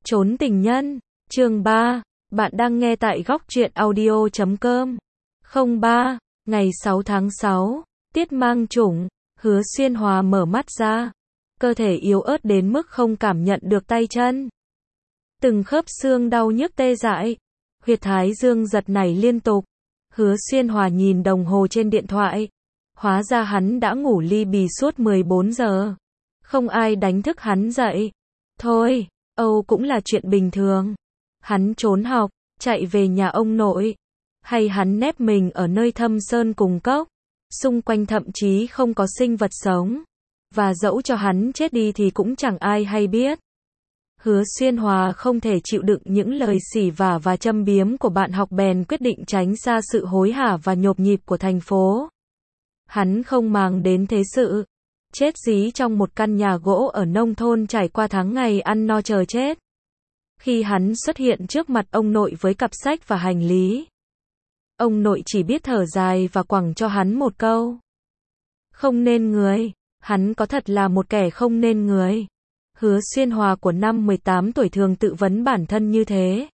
Trốn tình nhân, chương 3, bạn đang nghe tại góc truyện audio.com. 03, ngày 6 tháng 6, tiết mang chủng, Hứa Xuyên Hòa mở mắt ra. Cơ thể yếu ớt đến mức không cảm nhận được tay chân. Từng khớp xương đau nhức tê dại. Huyệt thái dương giật nảy liên tục. Hứa Xuyên Hòa nhìn đồng hồ trên điện thoại. Hóa ra hắn đã ngủ li bì suốt 14 giờ. Không ai đánh thức hắn dậy. Thôi, Âu cũng là chuyện bình thường. Hắn trốn học, chạy về nhà ông nội. Hay hắn nép mình ở nơi thâm sơn cùng cốc. Xung quanh thậm chí không có sinh vật sống. Và dẫu cho hắn chết đi thì cũng chẳng ai hay biết. Hứa Xuyên Hòa không thể chịu đựng những lời xỉ vả và châm biếm của bạn học, bèn quyết định tránh xa sự hối hả và nhộp nhịp của thành phố. Hắn không màng đến thế sự. Chết dí trong một căn nhà gỗ ở nông thôn, trải qua tháng ngày ăn no chờ chết. Khi hắn xuất hiện trước mặt ông nội với cặp sách và hành lý, ông nội chỉ biết thở dài và quẳng cho hắn một câu: không nên người. Hắn có thật là một kẻ không nên người. Hứa Xuyên Hòa của năm 18 tuổi thường tự vấn bản thân như thế.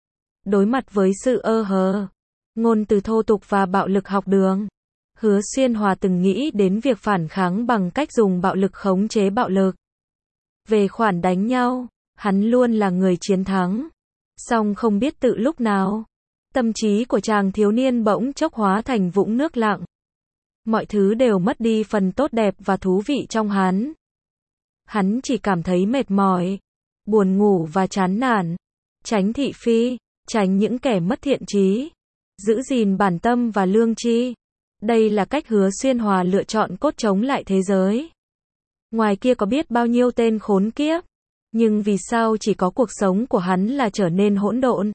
Đối mặt với sự ơ hờ, ngôn từ thô tục và bạo lực học đường, Hứa Xuyên Hòa từng nghĩ đến việc phản kháng bằng cách dùng bạo lực khống chế bạo lực. Về khoản đánh nhau, hắn luôn là người chiến thắng. Song không biết tự lúc nào, tâm trí của chàng thiếu niên bỗng chốc hóa thành vũng nước lặng. Mọi thứ đều mất đi phần tốt đẹp và thú vị trong hắn. Hắn chỉ cảm thấy mệt mỏi, buồn ngủ và chán nản. Tránh thị phi, tránh những kẻ mất thiện chí, giữ gìn bản tâm và lương tri. Đây là cách Hứa Xuyên Hòa lựa chọn cốt chống lại thế giới. Ngoài kia có biết bao nhiêu tên khốn kiếp, nhưng vì sao chỉ có cuộc sống của hắn là trở nên hỗn độn?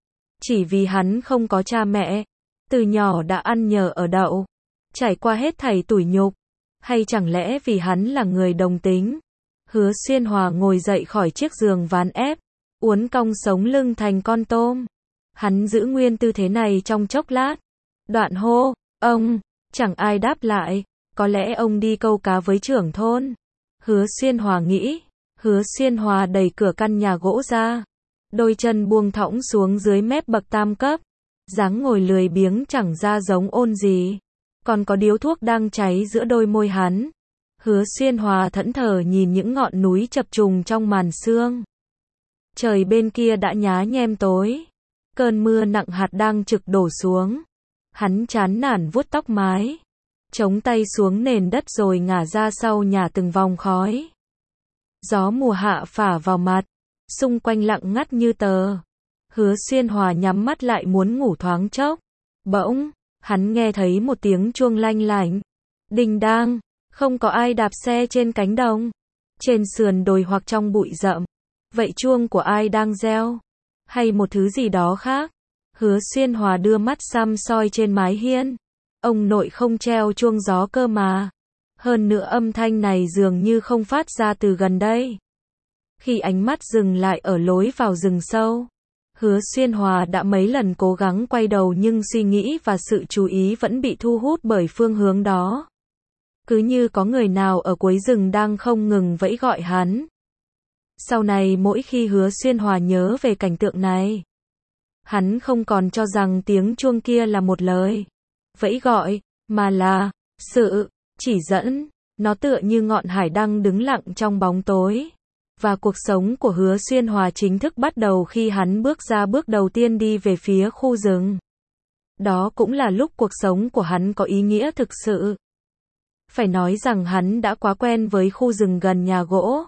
Chỉ vì hắn không có cha mẹ, từ nhỏ đã ăn nhờ ở đậu, trải qua hết thảy tủi nhục, hay chẳng lẽ vì hắn là người đồng tính? Hứa Xuyên Hòa ngồi dậy khỏi chiếc giường ván ép, uốn cong sống lưng thành con tôm. Hắn giữ nguyên tư thế này trong chốc lát, đoạn hô: ông. Chẳng ai đáp lại. Có lẽ ông đi câu cá với trưởng thôn. Hứa Xuyên Hòa nghĩ. Hứa Xuyên Hòa đẩy cửa căn nhà gỗ ra, đôi chân buông thõng xuống dưới mép bậc tam cấp. Dáng ngồi lười biếng chẳng ra giống ôn gì. Còn có điếu thuốc đang cháy giữa đôi môi hắn. Hứa Xuyên Hòa thẫn thờ nhìn những ngọn núi chập trùng trong màn sương. Trời bên kia đã nhá nhem tối. Cơn mưa nặng hạt đang trực đổ xuống. Hắn chán nản vuốt tóc mái, chống tay xuống nền đất rồi ngả ra sau nhà từng vòng khói. Gió mùa hạ phả vào mặt, xung quanh lặng ngắt như tờ. Hứa Xuyên Hòa nhắm mắt lại muốn ngủ thoáng chốc. Bỗng, hắn nghe thấy một tiếng chuông lanh lảnh. Đình đang, không có ai đạp xe trên cánh đồng, trên sườn đồi hoặc trong bụi rậm. Vậy chuông của ai đang reo? Hay một thứ gì đó khác? Hứa Xuyên Hòa đưa mắt săm soi trên mái hiên. Ông nội không treo chuông gió cơ mà. Hơn nữa âm thanh này dường như không phát ra từ gần đây. Khi ánh mắt dừng lại ở lối vào rừng sâu, Hứa Xuyên Hòa đã mấy lần cố gắng quay đầu nhưng suy nghĩ và sự chú ý vẫn bị thu hút bởi phương hướng đó. Cứ như có người nào ở cuối rừng đang không ngừng vẫy gọi hắn. Sau này mỗi khi Hứa Xuyên Hòa nhớ về cảnh tượng này, hắn không còn cho rằng tiếng chuông kia là một lời vẫy gọi, mà là sự chỉ dẫn. Nó tựa như ngọn hải đăng đứng lặng trong bóng tối. Và cuộc sống của Hứa Xuyên Hòa chính thức bắt đầu khi hắn bước ra bước đầu tiên đi về phía khu rừng. Đó cũng là lúc cuộc sống của hắn có ý nghĩa thực sự. Phải nói rằng hắn đã quá quen với khu rừng gần nhà gỗ.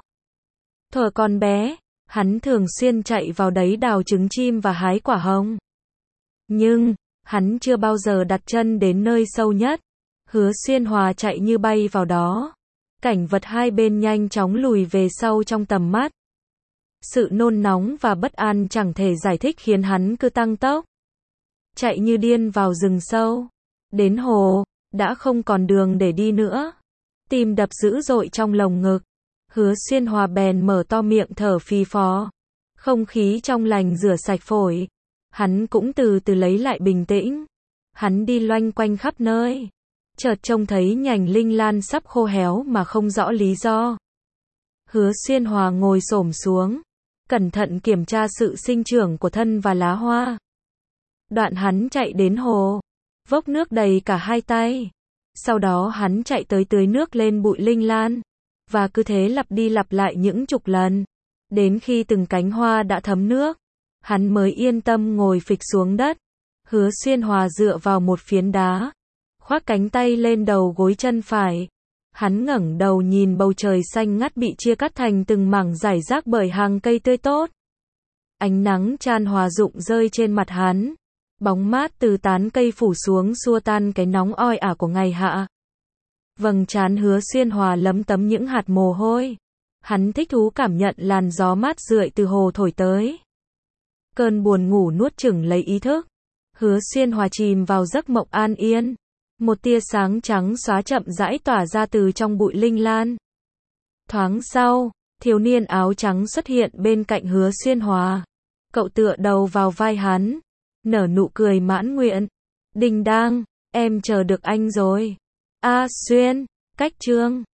Thuở còn bé, hắn thường xuyên chạy vào đấy đào trứng chim và hái quả hồng. Nhưng, hắn chưa bao giờ đặt chân đến nơi sâu nhất. Hứa Xuyên Hòa chạy như bay vào đó. Cảnh vật hai bên nhanh chóng lùi về sau trong tầm mắt. Sự nôn nóng và bất an chẳng thể giải thích khiến hắn cứ tăng tốc. Chạy như điên vào rừng sâu. Đến hồ, đã không còn đường để đi nữa. Tim đập dữ dội trong lồng ngực. Hứa Xuyên Hòa bèn mở to miệng thở phì phò. Không khí trong lành rửa sạch phổi. Hắn cũng từ từ lấy lại bình tĩnh. Hắn đi loanh quanh khắp nơi. Chợt trông thấy nhành linh lan sắp khô héo mà không rõ lý do. Hứa Xuyên Hòa ngồi xổm xuống, cẩn thận kiểm tra sự sinh trưởng của thân và lá hoa. Đoạn hắn chạy đến hồ, vốc nước đầy cả hai tay. Sau đó hắn chạy tới tưới nước lên bụi linh lan, và cứ thế lặp đi lặp lại những chục lần. Đến khi từng cánh hoa đã thấm nước, hắn mới yên tâm ngồi phịch xuống đất. Hứa Xuyên Hòa dựa vào một phiến đá, khoác cánh tay lên đầu gối chân phải. Hắn ngẩng đầu nhìn bầu trời xanh ngắt bị chia cắt thành từng mảng rải rác bởi hàng cây tươi tốt. Ánh nắng chan hòa rụng rơi trên mặt hắn. Bóng mát từ tán cây phủ xuống xua tan cái nóng oi ả của ngày hạ. Vầng trán Hứa Xuyên Hòa lấm tấm những hạt mồ hôi. Hắn thích thú cảm nhận làn gió mát rượi từ hồ thổi tới. Cơn buồn ngủ nuốt chửng lấy ý thức. Hứa Xuyên Hòa chìm vào giấc mộng an yên. Một tia sáng trắng xóa chậm rãi tỏa ra từ trong bụi linh lan. Thoáng sau, thiếu niên áo trắng xuất hiện bên cạnh Hứa Xuyên Hòa. Cậu tựa đầu vào vai hắn, nở nụ cười mãn nguyện. Đình đang, em chờ được anh rồi. A Xuyên, cách chương.